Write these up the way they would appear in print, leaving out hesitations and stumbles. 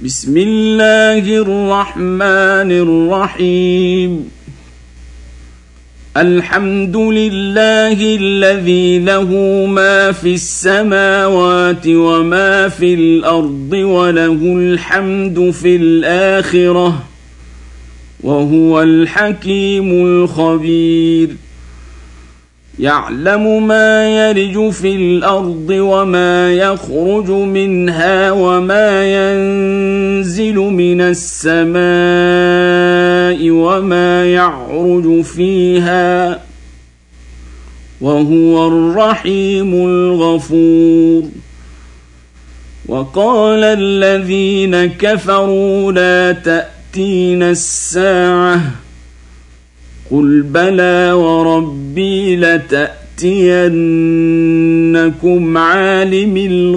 بسم الله الرحمن الرحيم. الحمد لله الذي له ما في السماوات وما في الأرض وله الحمد في الآخرة وهو الحكيم الخبير. يعلم ما يلج في الأرض وما يخرج منها وما ينزل من السماء وما يعرج فيها وهو الرحيم الغفور. وقال الذين كفروا لا تأتينا الساعة قل بلى وربي لتأتينكم عالم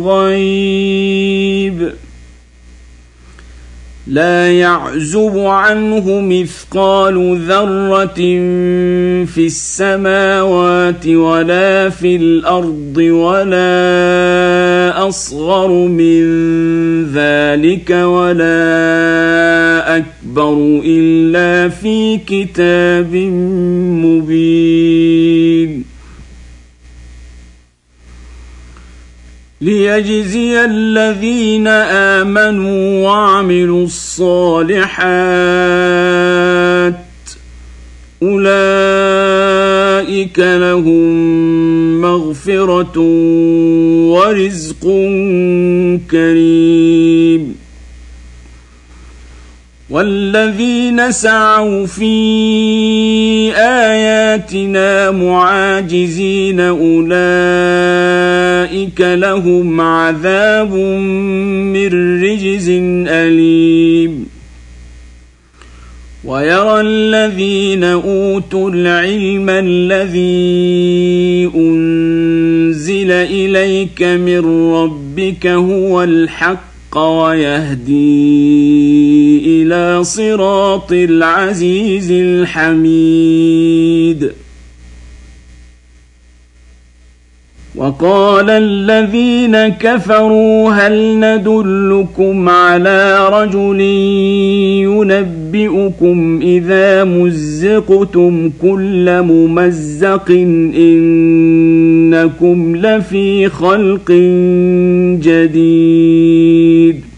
الغيب لا يعزب عنه مثقال ذرة في السماوات ولا في الأرض ولا أصغر من ذلك ولا أكبر إلا في كتاب مبين. ليجزي الذين آمنوا وعملوا الصالحات أولئك لهم مغفرة ورزق كريم. والذين سعوا في آياتنا معاجزين أولئك لهم عذاب من رجز أليم. ويرى الذين أوتوا العلم الذي أنزل إليك من ربك هو الحق ويهدي إلى صراط العزيز الحميد. وقال الذين كفروا هل ندلكم على رجل ينبئكم إذا مزقتم كل ممزق إنكم لفي خلق جديد.